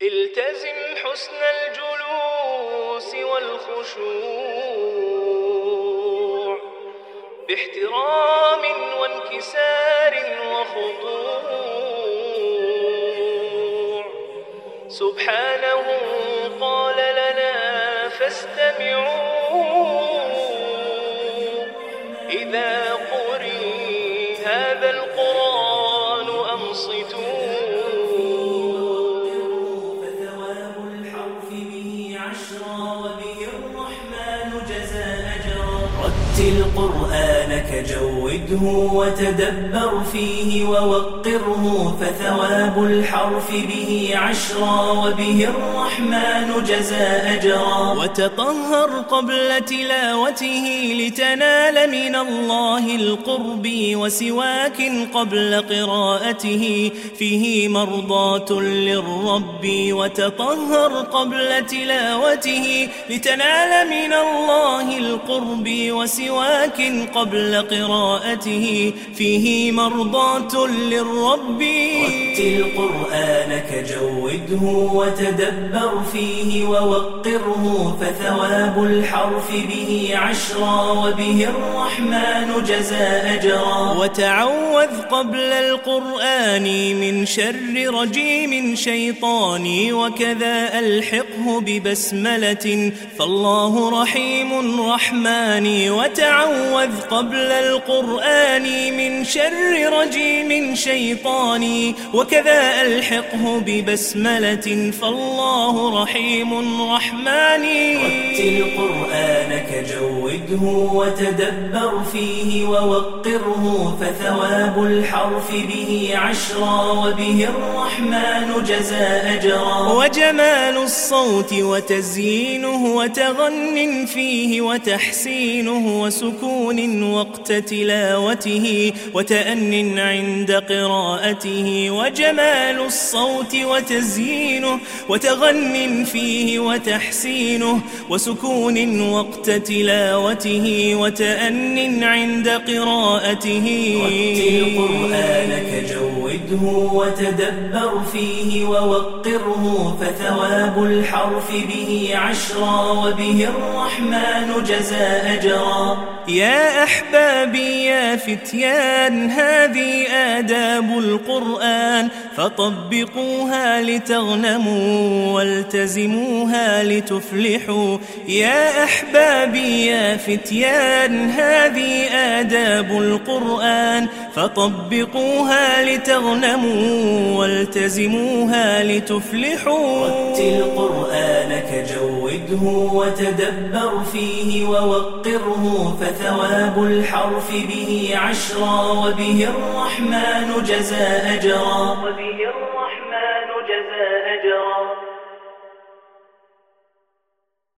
التزم حسن الجلوس والخشوع باحترام وانكسار وخضوع. سبحانه قال لنا فاستمعوا إذا قرئ هذا القرآن أنصتوا. فثواب الحرف به عشرا وبه الرحمن جزى أجرا. رتل قرآنك جوده وتدبر فيه ووقره، فثواب الحرف به عشرا وبه الرحمن جزى أجرا. وتطهر قبل تلاوته لتنال من الله القرب، وسواك قبل قراءته فيه مرضاة للرب. وتطهر قبل تلاوته لتنال من الله القرب، وسواك قبل قراءته فيه مرضاة للرب. رتل قرآنك جوده وتدبر فيه ووقره، فثواب الحرف به عشرا وبه الرحمن جزى أجرا. وتعوذ قبل القرآن من شر رجيم شيطاني، وكذا ألحقه ببسملة فالله رحيم رحماني. وتعوذ قبل القرآن من شر رجيم شيطاني، وكذا ألحقه ببسملة فالله رحيم رحماني. رتل قرآنك جوده وتدبر فيه ووقره، فثواب الحرف به عشرا وبه الرحمن جزى أجرا. وجمال الصوت وتزيينه وتغن فيه وتحسينه، وسكون وقت تلاوته وتأن عند قراءته. وجمال الصوت وتزيينه وتغن فيه وتحسينه، وسكون وقت تلاوته وتأن عند قراءته. رتل قرآنك جوده وتدبر فيه ووقره، فثواب الحرف به عشرا وبه الرحمن جزى أجرا. يا أحبابي يا فتيان، هذه آداب القرآن فطبقوها لتغنموا والتزموها لتفلحوا. يا أحبابي يا فتيان، هذه آداب القرآن فطبقوها لتغنموا والتزموها لتفلحوا. رتل قرآنك جوده وتدبر فيه ووقره، فثواب الحرف به عشرا وبه الرحمن جزى أجرا.